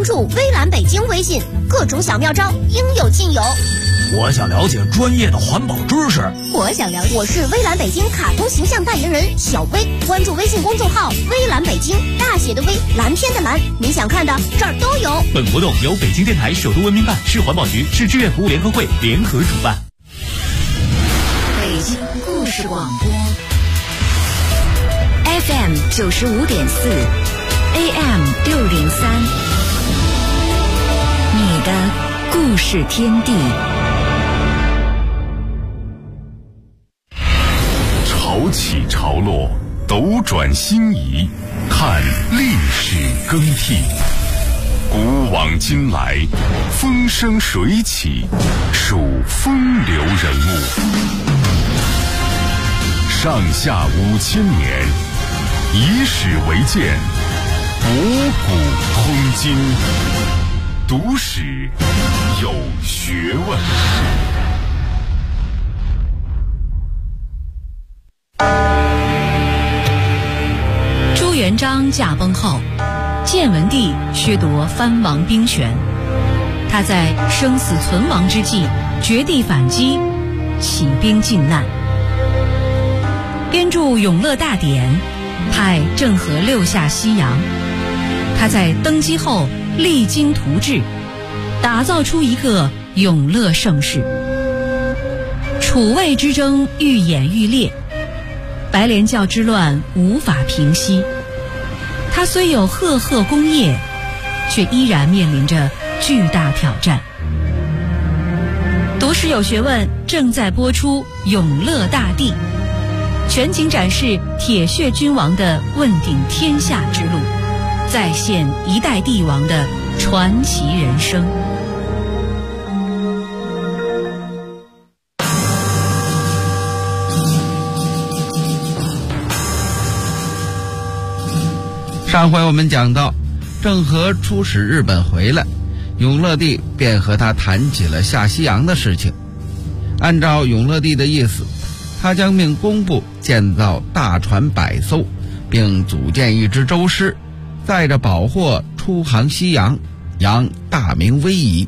关注微蓝北京微信，各种小妙招应有尽有。 我想了解专业的环保知识。 我想了解，我是微蓝北京卡通形象代言人小薇，关注微信公众号微蓝北京，大写的微，蓝天的蓝，你想看的这儿都有。 本活动由北京电台首都文明办、市环保局、市志愿服务联合会联合主办。 北京故事广播 FM 95.4 AM 603，你的故事天地。 潮起潮落，斗转星移，看历史更替。古往今来，风生水起，数风流人物。上下5000年，以史为鉴，博古通今，读史有学问。 朱元璋驾崩后，建文帝削夺藩王兵权，他在生死存亡之际绝地反击，起兵靖难，编著《永乐大典》，派郑和六下西洋。他在登基后励精图治，打造出一个永乐盛世。楚魏之争愈演愈烈，白莲教之乱无法平息。他虽有赫赫功业，却依然面临着巨大挑战。读史有学问正在播出《永乐大帝》，全景展示铁血君王的问鼎天下之路，再现一代帝王的传奇人生。 上回我们讲到，郑和出使日本回来，永乐帝便和他谈起了下西洋的事情。按照永乐帝的意思，他将命工部建造大船100艘，并组建一支舟师，载着宝货出航西洋，扬大明威仪。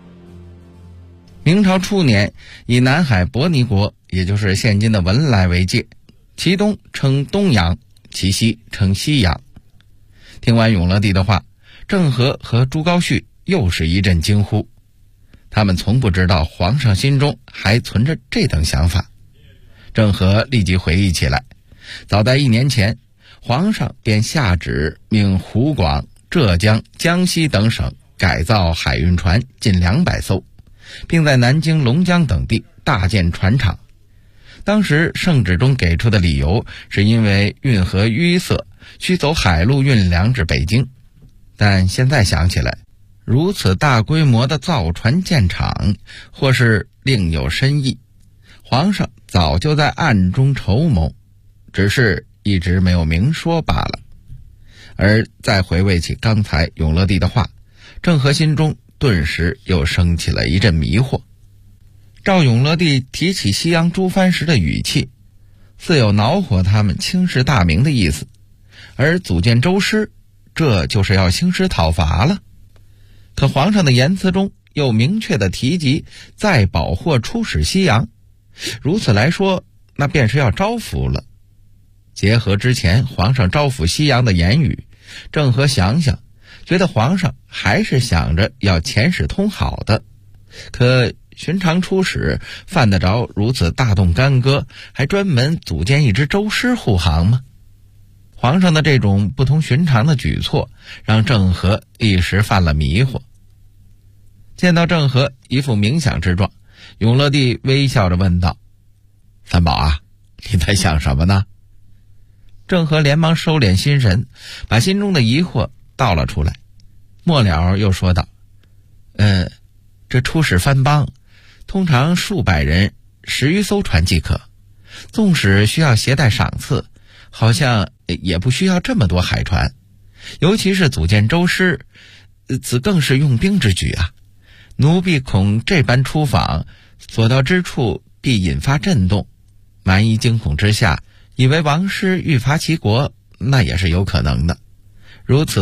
明朝初年，以南海伯尼国，也就是现今的文莱为界，其东称东洋，其西称西洋。听完永乐帝的话，郑和和朱高煦又是一阵惊呼。他们从不知道皇上心中还存着这等想法。郑和立即回忆起来，早在1年前，皇上便下旨命湖广、浙江、江西等省改造海运船近200艘，并在南京、龙江等地大建船厂。当时圣旨中给出的理由是因为运河淤塞，需走海路运粮至北京。但现在想起来，如此大规模的造船建厂，或是另有深意，皇上早就在暗中筹谋，只是一直没有明说罢了。而再回味起刚才永乐帝的话，郑和心中顿时又升起了一阵迷惑。照永乐帝提起西洋诸藩时的语气，似有恼火他们轻视大明的意思，而组建舟师，这就是要兴师讨伐了。可皇上的言辞中又明确地提及载宝货出使西洋，如此来说，那便是要招抚了。结合之前皇上招抚西洋的言语，郑和想想，觉得皇上还是想着要遣使通好的。可寻常出使犯得着如此大动干戈，还专门组建一支舟师护航吗？皇上的这种不同寻常的举措，让郑和一时犯了迷惑。见到郑和一副冥想之状，永乐帝微笑着问道：“三宝啊，你在想什么呢？”郑和连忙收敛心神，把心中的疑惑道了出来。末了又说道：“这出使藩邦，通常数百人10余艘船即可，纵使需要携带赏赐，好像也不需要这么多海船。尤其是组建舟师，此更是用兵之举啊！奴婢恐这般出访，所到之处必引发震动，万一惊恐之下，以为王师欲伐齐国，那也是有可能的。如此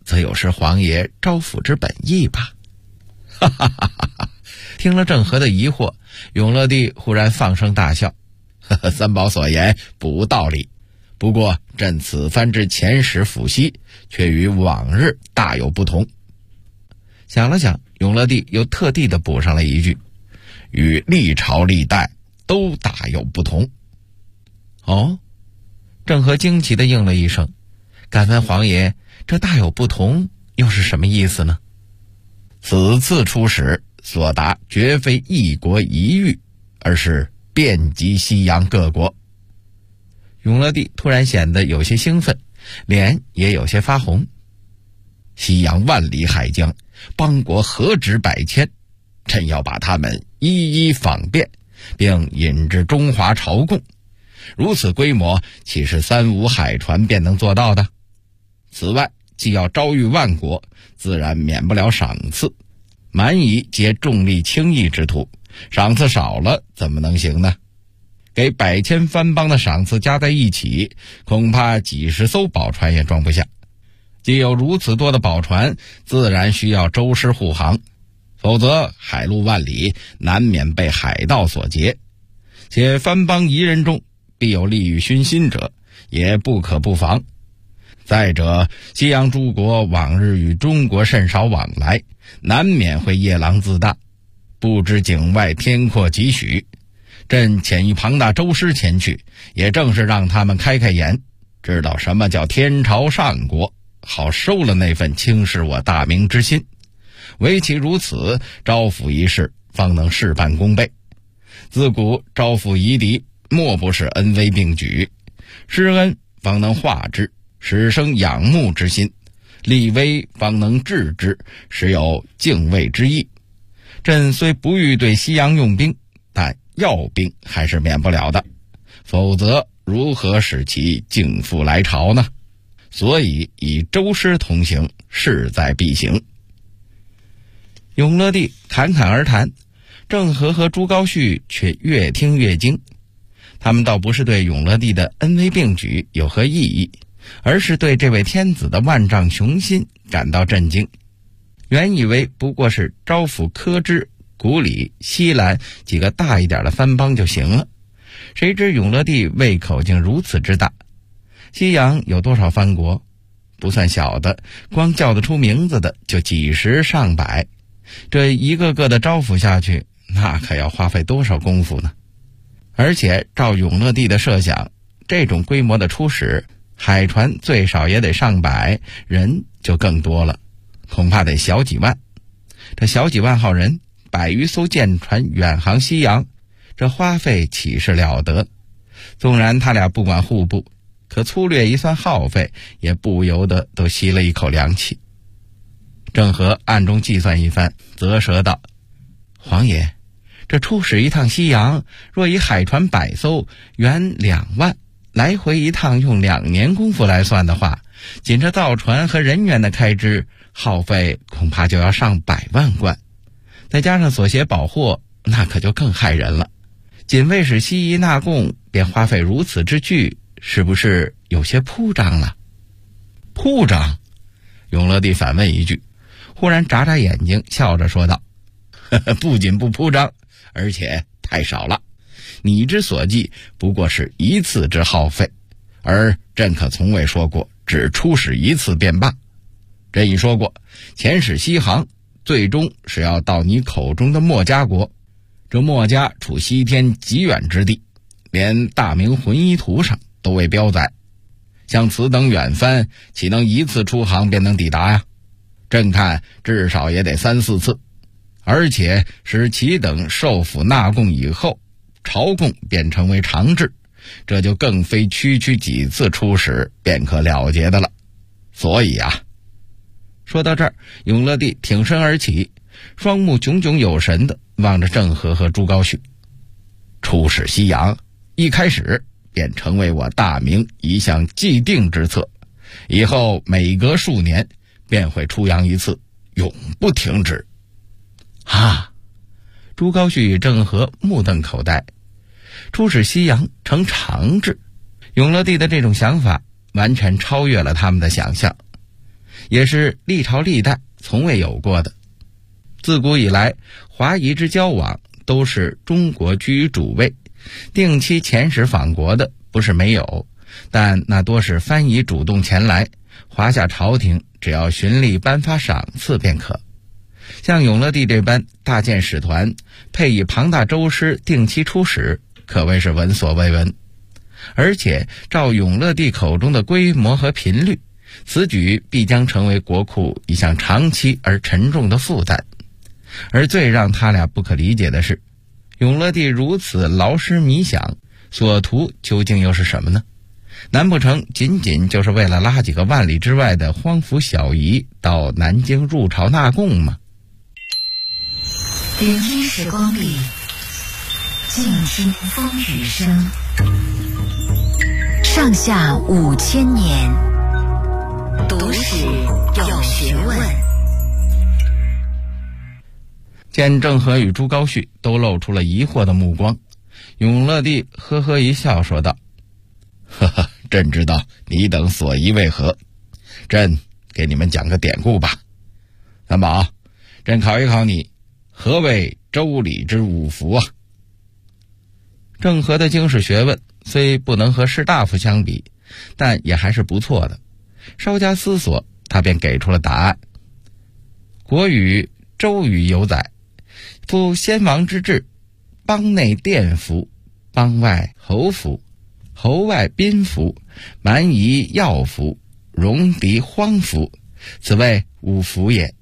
则有失皇爷招抚之本意吧。哈哈哈哈！听了郑和的疑惑，永乐帝忽然放声大笑：“呵呵，三宝所言不无道理。不过朕此番之遣使抚西，却与往日大有不同。”想了想，永乐帝又特地的补上了一句：“与历朝历代都大有不同。”哦，郑和惊奇的应了一声：“敢问皇爷，这大有不同又是什么意思呢？”此次出使所达绝非一国一域，而是遍及西洋各国。永乐帝突然显得有些兴奋，脸也有些发红。西洋万里海疆，邦国何止百千，朕要把他们一一访遍，并引至中华朝贡。如此规模，岂是3、5海船便能做到的？此外，既要招谕万国，自然免不了赏赐。蛮夷皆重利轻义之徒，赏赐少了怎么能行呢？给百千藩邦的赏赐加在一起，恐怕几十艘宝船也装不下。既有如此多的宝船，自然需要舟师护航，否则海路万里，难免被海盗所劫。且藩邦夷人中必有利欲熏心者，也不可不防。再者，西洋诸国往日与中国甚少往来，难免会夜郎自大，不知境外天阔几许。朕遣一庞大舟师前去，也正是让他们开开眼，知道什么叫天朝上国，好收了那份轻视我大明之心。唯其如此，招抚一事方能事半功倍。自古招抚夷狄，莫不是恩威并举，施恩方能化之，使生仰慕之心；立威方能治之，实有敬畏之意。朕虽不欲对西洋用兵，但要兵还是免不了的，否则如何使其敬父来朝呢？所以以舟师同行，势在必行。永乐帝侃侃而谈，郑和和朱高煦却越听越惊。他们倒不是对永乐帝的恩威并举有何异议，而是对这位天子的万丈雄心感到震惊。原以为不过是招抚科支、古里、西兰几个大一点的藩邦就行了，谁知永乐帝胃口竟如此之大。西洋有多少藩国？不算小的，光叫得出名字的就几十上百，这一个个的招抚下去，那可要花费多少功夫呢？而且照永乐帝的设想，这种规模的出使，海船最少也得上百，人就更多了，恐怕得小几万。这小几万号人，100余艘舰船远航西洋，这花费岂是了得？纵然他俩不管户部，可粗略一算耗费，也不由得都吸了一口凉气。郑和暗中计算一番，啧舌道：“皇爷，这出使一趟西洋，若以海船100艘，原2万，来回一趟用2年功夫来算的话，仅这造船和人员的开支，耗费恐怕就要上100万贯。再加上所携宝货，那可就更害人了。仅为使西夷纳贡，便花费如此之巨，是不是有些铺张了？”铺张？永乐帝反问一句，忽然眨眨眼睛，笑着说道：“不仅不铺张，而且太少了。你之所计不过是一次之耗费，而朕可从未说过只出使一次便罢。朕已说过，遣使西航，最终是要到你口中的墨家国。这墨家处西天极远之地，连大明浑仪图上都未标载。像此等远藩，岂能一次出航便能抵达呀？朕看至少也得3、4次，而且使其等受抚纳贡以后，朝贡便成为常制，这就更非区几次出使便可了结的了。所以啊，说到这儿，永乐帝挺身而起，双目炯炯有神地望着郑和和朱高煦。出使西洋，一开始便成为我大明一项既定之策，以后每隔数年便会出洋一次，永不停止。啊！朱高煦与郑和目瞪口呆，出使西洋成常制，永乐帝的这种想法完全超越了他们的想象。 也是历朝历代从未有过的。自古以来，华夷之交往都是中国居于主位，定期遣使访国的不是没有，但那多是藩夷主动前来，华夏朝廷只要循例颁发赏赐便可。像永乐帝这般大建使团，配以庞大舟师定期出使，可谓是闻所未闻。而且照永乐帝口中的规模和频率，此举必将成为国库一项长期而沉重的负担。而最让他俩不可理解的是，永乐帝如此劳师弥饷，所图究竟又是什么呢？难不成仅仅就是为了拉几个万里之外的荒服小夷到南京入朝纳贡吗？ 聆听时光里，静听风雨声。上下5000年，读史有学问。 见郑和与朱高煦都露出了疑惑的目光，永乐帝呵呵一笑说道：呵呵，朕知道你等所疑为何，朕给你们讲个典故吧。三宝，朕考一考你，何谓周礼之五服啊？郑和的经史学问虽不能和士大夫相比，但也还是不错的。稍加思索，他便给出了答案。国语、周语有载：夫先王之治，邦内殿服，邦外侯服，侯外宾服，蛮夷要服，戎狄荒服，此谓五服也。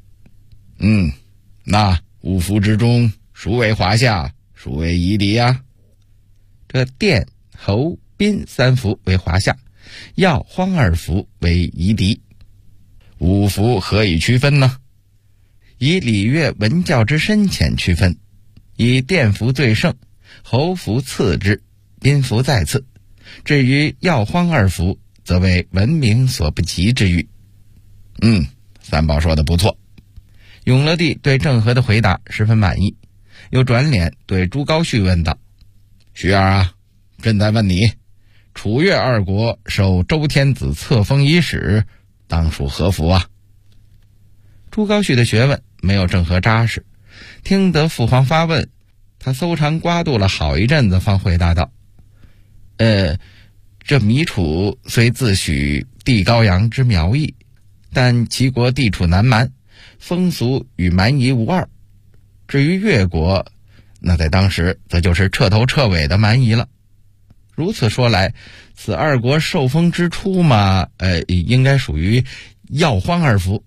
那五服之中，孰为华夏，孰为夷狄啊？这殿、侯、宾三服为华夏，要、荒二服为夷狄。五服何以区分呢？以礼乐文教之深浅区分，以殿服最盛，侯服次之，宾服再次。至于要、荒二服，则为文明所不及之域。三宝说的不错。永乐帝对郑和的回答十分满意，又转脸对朱高煦问道：煦儿啊，朕在问你，楚越二国受周天子册封伊始，当属何服啊？朱高煦的学问没有郑和扎实，听得父皇发问，他搜肠刮肚了好一阵子，方回答道：这糜楚虽自诩地高阳之苗裔，但其国地处南蛮，风俗与蛮夷无二。至于越国，那在当时则就是彻头彻尾的蛮夷了。如此说来，此二国受封之初嘛，应该属于要、荒二服。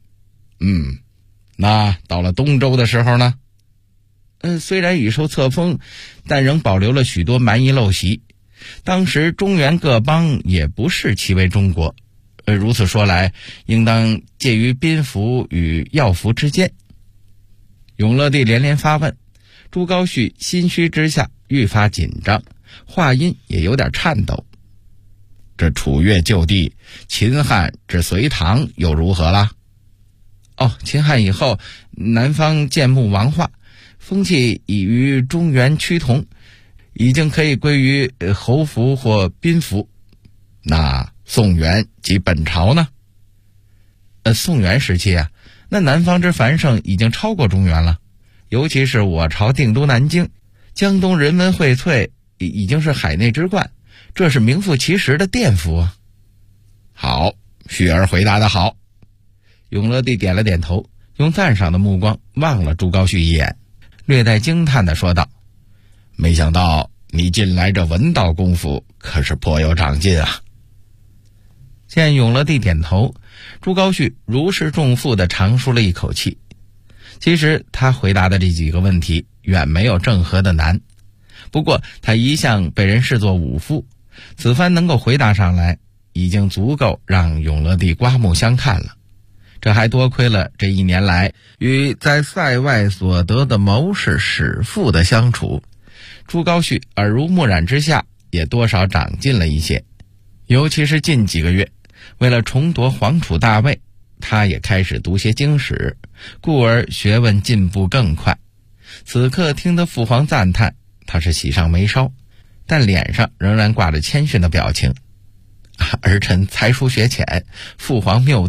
那到了东周的时候呢？虽然已受册封，但仍保留了许多蛮夷陋习。当时中原各邦也不视其为中国，如此说来，应当介于宾服与要服之间。永乐帝连连发问，朱高煦心虚之下愈发紧张，话音也有点颤抖。这楚越旧地，秦汉至隋唐又如何啦？秦汉以后，南方建牧王化，风气已与中原趋同，已经可以归于侯服或宾服。那宋元及本朝呢？宋元时期啊，那南方之繁盛已经超过中原了，尤其是我朝定都南京，江东人文荟萃，已经是海内之冠，这是名副其实的殿服啊。好，煦儿回答得好。永乐帝点了点头，用赞赏的目光望了朱高煦一眼，略带惊叹地说道：没想到你近来这文道功夫可是颇有长进啊。见永乐帝点头，朱高煦如释重负地长舒了一口气。其实他回答的这几个问题远没有郑和的难，不过他一向被人视作武夫，此番能够回答上来，已经足够让永乐帝刮目相看了。这还多亏了这一年来与在塞外所得的谋士史父的相处，朱高煦耳濡目染之下也多少长进了一些。尤其是近几个月，为了重夺皇储大位，他也开始读些经史，故而学问进步更快。此刻听得父皇赞叹，他是喜上眉梢，但脸上仍然挂着谦逊的表情。儿臣才疏学浅，父皇谬赞，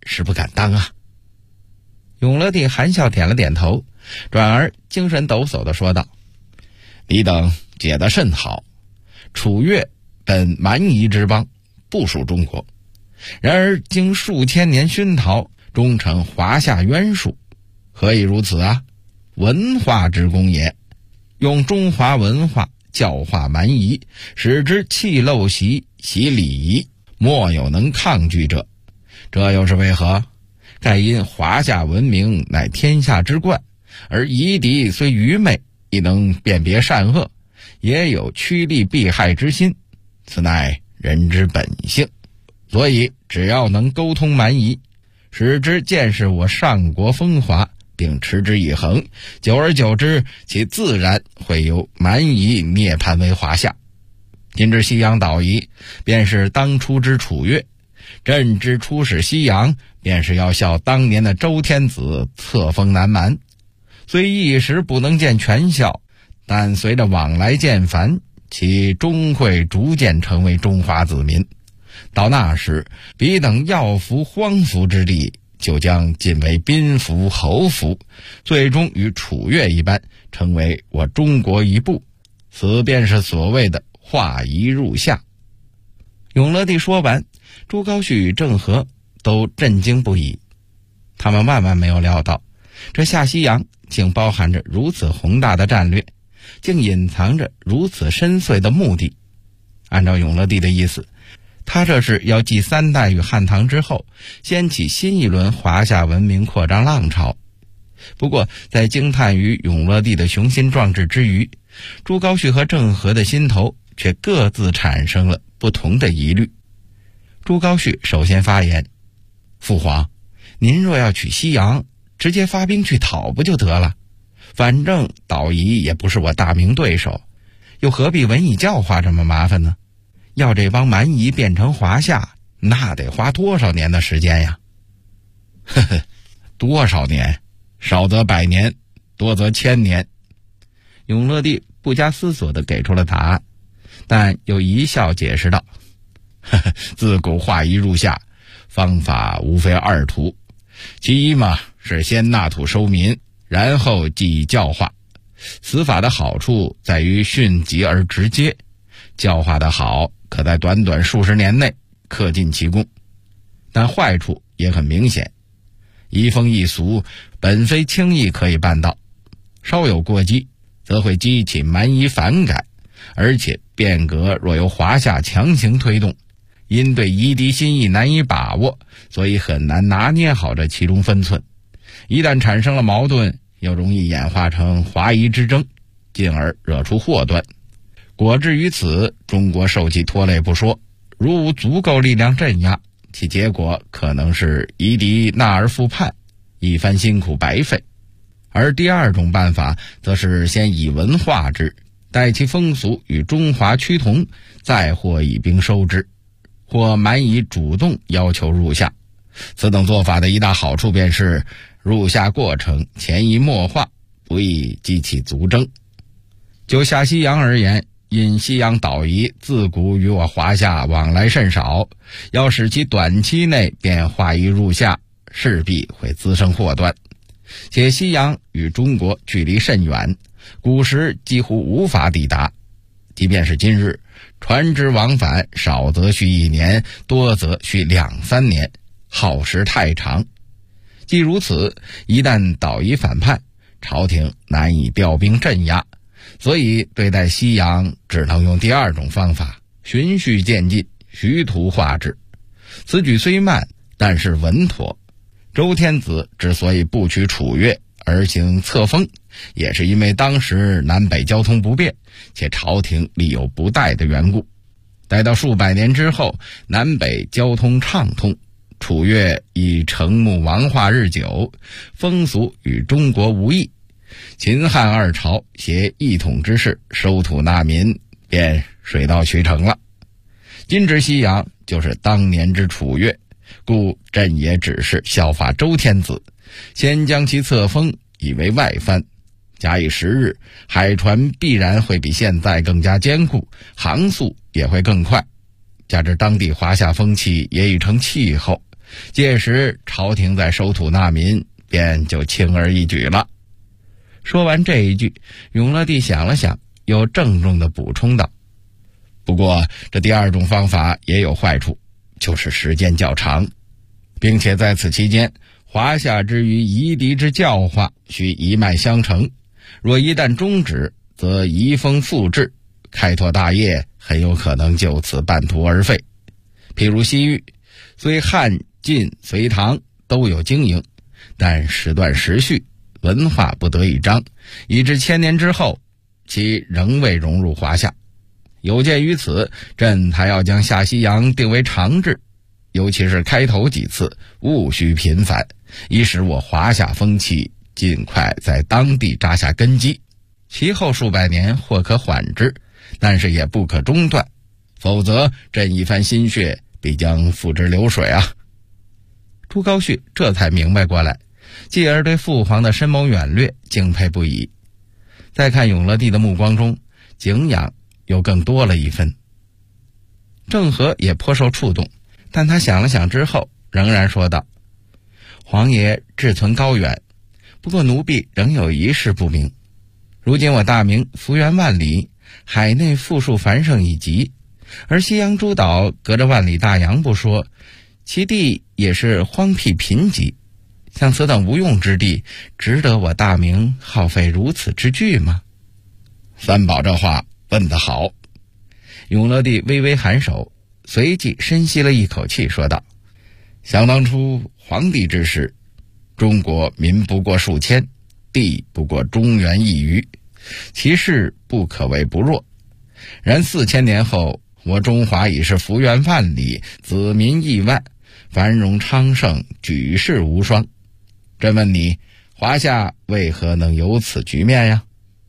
是不敢当啊。永乐帝含笑点了点头，转而精神抖擞地说道：你等解得甚好，楚越本蛮夷之邦，不属中国，然而经数千年熏陶，终成华夏渊属。何以如此啊？文化之功也，用中华文化教化蛮夷，使之弃陋习，习礼仪，莫有能抗拒者。这又是为何？盖因华夏文明乃天下之冠，而夷狄虽愚昧，亦能辨别善恶，也有趋利避害之心，此乃人之本性。所以只要能沟通蛮夷，使之见识我上国风华，并持之以恒，久而久之，其自然会由蛮夷涅槃为华夏。今之西洋岛夷，便是当初之楚越。朕之出使西洋，便是要效当年的周天子册封南蛮。虽一时不能见全效，但随着往来渐繁，其终会逐渐成为中华子民。到那时，彼等要服荒服之地，就将尽为宾服侯服，最终与楚越一般，成为我中国一部。此便是所谓的化夷入夏。永乐帝说完，朱高煦与郑和都震惊不已。他们万万没有料到，这下西洋竟包含着如此宏大的战略，竟隐藏着如此深邃的目的。按照永乐帝的意思，他这是要继三代与汉唐之后，掀起新一轮华夏文明扩张浪潮。不过在惊叹于永乐帝的雄心壮志之余，朱高煦和郑和的心头却各自产生了不同的疑虑。朱高煦首先发言：父皇，您若要取西洋，直接发兵去讨不就得了？反正岛夷也不是我大明对手，又何必文以教化这么麻烦呢？要这帮蛮夷变成华夏，那得花多少年的时间呀？呵呵，多少年？少则100年，多则1000年。永乐帝不加思索地给出了答案，但又一笑解释道：呵呵，自古化夷入夏，方法无非2途，其一嘛，是先纳土收民，然后继以教化。此法的好处在于迅疾而直接，教化的好，可在短短数十年内克尽其功。但坏处也很明显，移风易俗本非轻易可以办到，稍有过激，则会激起蛮夷反感，而且变革若由华夏强行推动，因对夷狄心意难以把握，所以很难拿捏好这其中分寸。一旦产生了矛盾，又容易演化成华夷之争，进而惹出祸端。果至于此，中国受其拖累不说，如无足够力量镇压，其结果可能是夷狄纳而复叛，一番辛苦白费。而第二种办法，则是先以文化之，待其风俗与中华趋同，再或以兵收之，或蛮夷主动要求入夏。此等做法的一大好处便是入夏过程潜移默化，不易激起族争。就下西洋而言，因西洋岛夷自古与我华夏往来甚少，要使其短期内便化夷入夏，势必会滋生祸端。且西洋与中国距离甚远，古时几乎无法抵达，即便是今日，船只往返少则需1年，多则需2-3年，耗时太长。既如此，一旦岛夷反叛，朝廷难以调兵镇压，所以对待西洋只能用第二种方法，循序渐进，徐图化之。此举虽慢，但是稳妥。周天子之所以不取楚越而行册封，也是因为当时南北交通不便，且朝廷力有不逮的缘故。待到数百年之后，南北交通畅通，楚越已成木王化日久，风俗与中国无异，秦汉2朝携一统之势收土纳民，便水到渠成了。今之西洋就是当年之楚越，故朕也只是效法周天子，先将其册封，以为外藩。假以时日，海船必然会比现在更加坚固，航速也会更快。加之当地华夏风气也已成气候， 届时朝廷再收土纳民，便就轻而易举了。说完这一句，永乐帝想了想，又郑重地补充道：不过这第二种方法也有坏处，就是时间较长，并且在此期间，华夏之于夷狄之教化需一脉相承，若一旦终止，则移风复制，开拓大业很有可能就此半途而废。譬如西域，虽汉晋隋唐都有经营，但时断时续，文化不得一章，以至千年之后，其仍未融入华夏。有鉴于此，朕还要将下西洋定为常制，尤其是开头几次务须频繁，以使我华夏风气尽快在当地扎下根基。其后数百年或可缓之，但是也不可中断，否则朕一番心血必将付之流水啊。朱高煦这才明白过来，继而对父皇的深谋远虑敬佩不已。再看永乐帝的目光中，敬仰又更多了一分。郑和也颇受触动，但他想了想之后，仍然说道：皇爷志存高远，不过奴婢仍有一事不明。如今我大明幅员万里，海内富庶繁盛以极，而西洋诸岛隔着万里大洋不说，其地也是荒僻贫瘠，像此等无用之地，值得我大明耗费如此之巨吗？三宝这话问得好。永乐帝微微颔首，随即深吸了一口气，说道：想当初皇帝之时，中国民不过数千，地不过中原一隅，其势不可谓不弱。然4000年后，我中华已是幅员万里，子民亿万，繁荣昌盛，举世无双。朕问你，华夏为何能有此局面呀？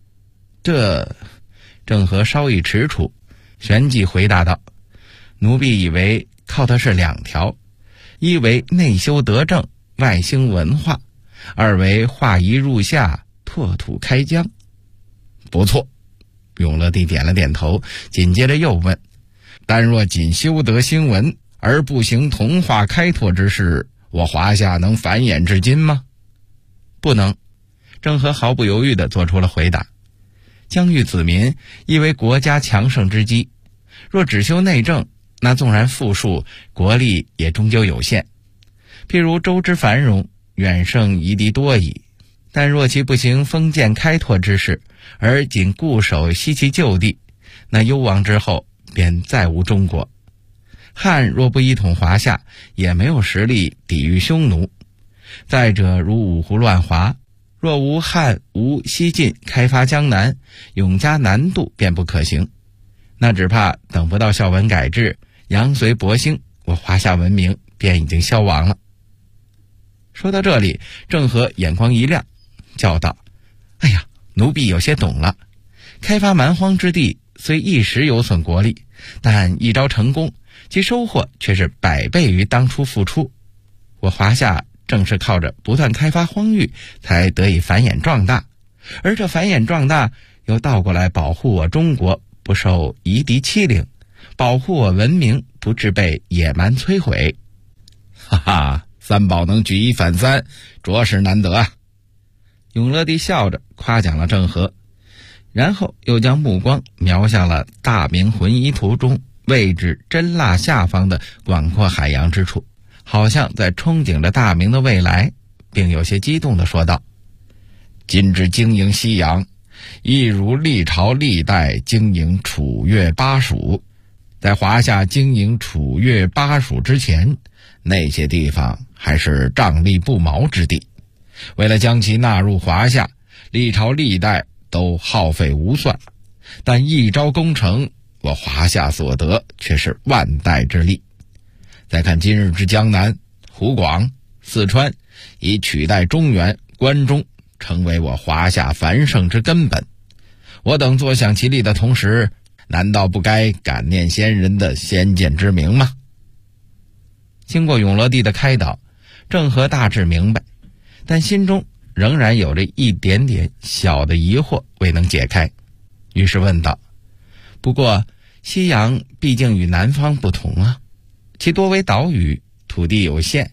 郑和稍一踟蹰，旋即回答道：奴婢以为靠的是两条，一为内修德政，外兴文化，二为化夷入夏，拓土开疆。不错。永乐帝点了点头，紧接着又问：但若仅修德兴文，而不行同化开拓之事，我华夏能繁衍至今吗？不能。郑和毫不犹豫地做出了回答。疆域子民亦为国家强盛之基，若只修内政，那纵然富庶，国力也终究有限。譬如周之繁荣，远胜夷狄多矣，但若其不行封建开拓之事，而仅固守西其旧地，那幽亡之后便再无中国。汉若不一统华夏，也没有实力抵御匈奴。再者如五胡乱华，若无汉吴西晋开发江南，永嘉南渡便不可行。那只怕等不到孝文改制，杨隋勃兴，我华夏文明便已经消亡了。说到这里，郑和眼光一亮，叫道：哎呀，奴婢有些懂了。开发蛮荒之地虽一时有损国力，但一朝成功，其收获却是100倍于当初付出。我华夏正是靠着不断开发荒域，才得以繁衍壮大，而这繁衍壮大又倒过来保护我中国不受夷狄欺凌，保护我文明不致被野蛮摧毁。哈哈，三宝能举一反三，着实难得啊。永乐帝笑着夸奖了郑和，然后又将目光瞄向了大明浑仪图中位置真腊下方的广阔海洋之处，好像在憧憬着大明的未来，并有些激动地说道：今之经营西洋，亦如历朝历代经营楚越巴蜀。在华夏经营楚越巴蜀之前，那些地方还是瘴疠不毛之地，为了将其纳入华夏，历朝历代都耗费无算，但一朝功成，我华夏所得却是万代之力。再看今日之江南、湖广、四川，已取代中原、关中，成为我华夏繁盛之根本。我等坐享其利的同时，难道不该感念先人的先见之明吗？经过永乐帝的开导，郑和大致明白，但心中仍然有着一点点小的疑惑未能解开，于是问道：不过西洋毕竟与南方不同啊，其多为岛屿，土地有限，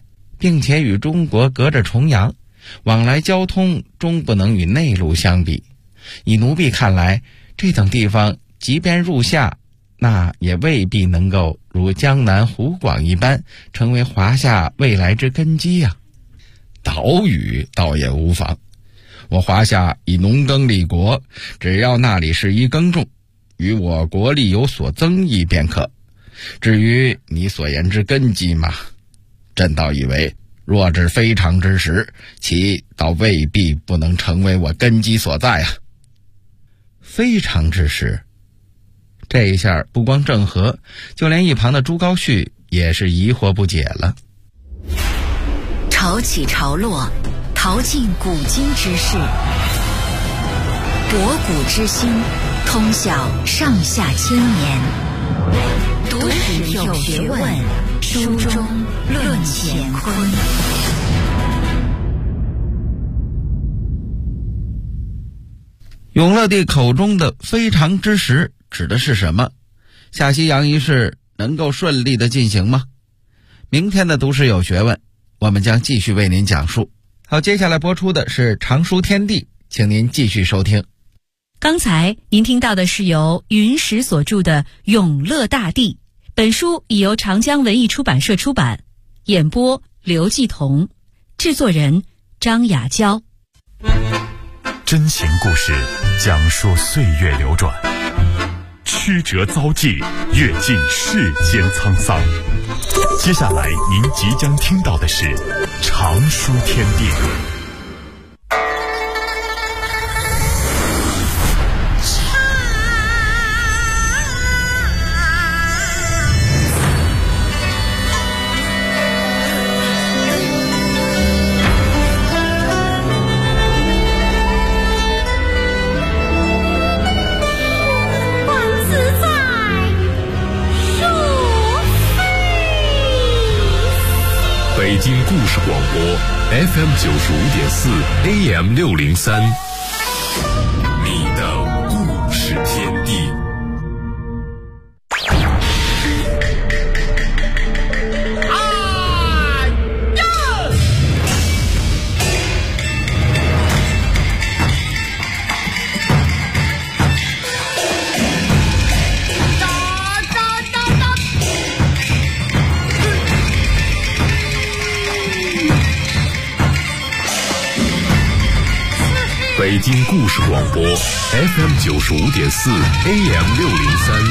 并且与中国隔着重洋，往来交通终不能与内陆相比。以奴婢看来，这等地方即便入夏，那也未必能够如江南湖广一般成为华夏未来之根基呀。岛屿倒也无妨，我华夏以农耕立国，只要那里适宜耕种，与我国力有所增益便可。至于你所言之根基嘛，朕倒以为若至非常之时，其倒未必不能成为我根基所在啊。非常之时，这一下不光郑和，就连一旁的朱高煦也是疑惑不解了。 潮起潮落，淘尽古今之事，博古之心，通晓上下千年。读史有学问，书中论乾坤。 永乐帝口中的非常之时指的是什么？下西洋一事能够顺利的进行吗？明天的读史有学问，我们将继续为您讲述。好，接下来播出的是常书天地，请您继续收听。 刚才您听到的是由云石所著的《永乐大帝》，本书已由长江文艺出版社出版，演播刘继彤，制作人张雅娇。 真情故事讲述岁月流转，曲折遭际，阅尽世间沧桑。接下来您即将听到的是常书天地。 北京故事广播 FM 95.4 AM 603，你的故事天地。北京故事广播 FM 95.4 AM 603，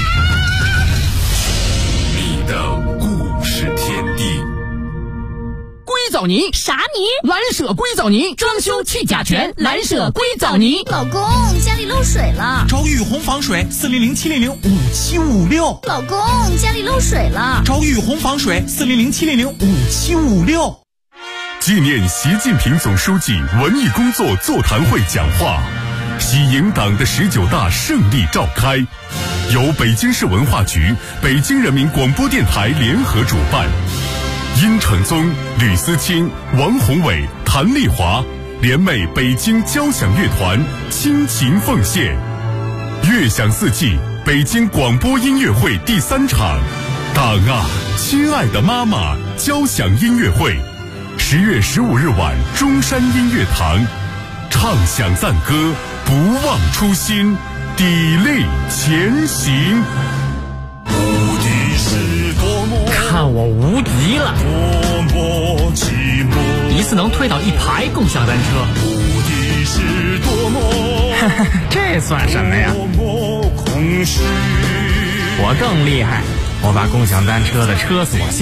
你的故事天地。 硅藻泥啥泥？ 蓝舍硅藻泥，装修去甲醛，蓝舍硅藻泥。 老公，家里漏水了。 找雨虹防水400-700-5756。 老公，家里漏水了。 找雨虹防水400-700-5756。 纪念习近平总书记文艺工作座谈会讲话，喜迎党的19大胜利召开，由北京市文化局、北京人民广播电台联合主办。殷承宗、吕思清、王宏伟、谭丽华联袂北京交响乐团倾情奉献。乐享四季北京广播音乐会第3场，党啊，亲爱的妈妈交响音乐会，10月15日晚中山音乐堂，唱响赞歌，不忘初心，砥砺前行。无敌是多么， 看我无敌了！ 多么寂寞， 一次能推倒1排共享单车。 无敌是多么， 这算什么呀？ 多么空虚， 我更厉害，我把共享单车的车锁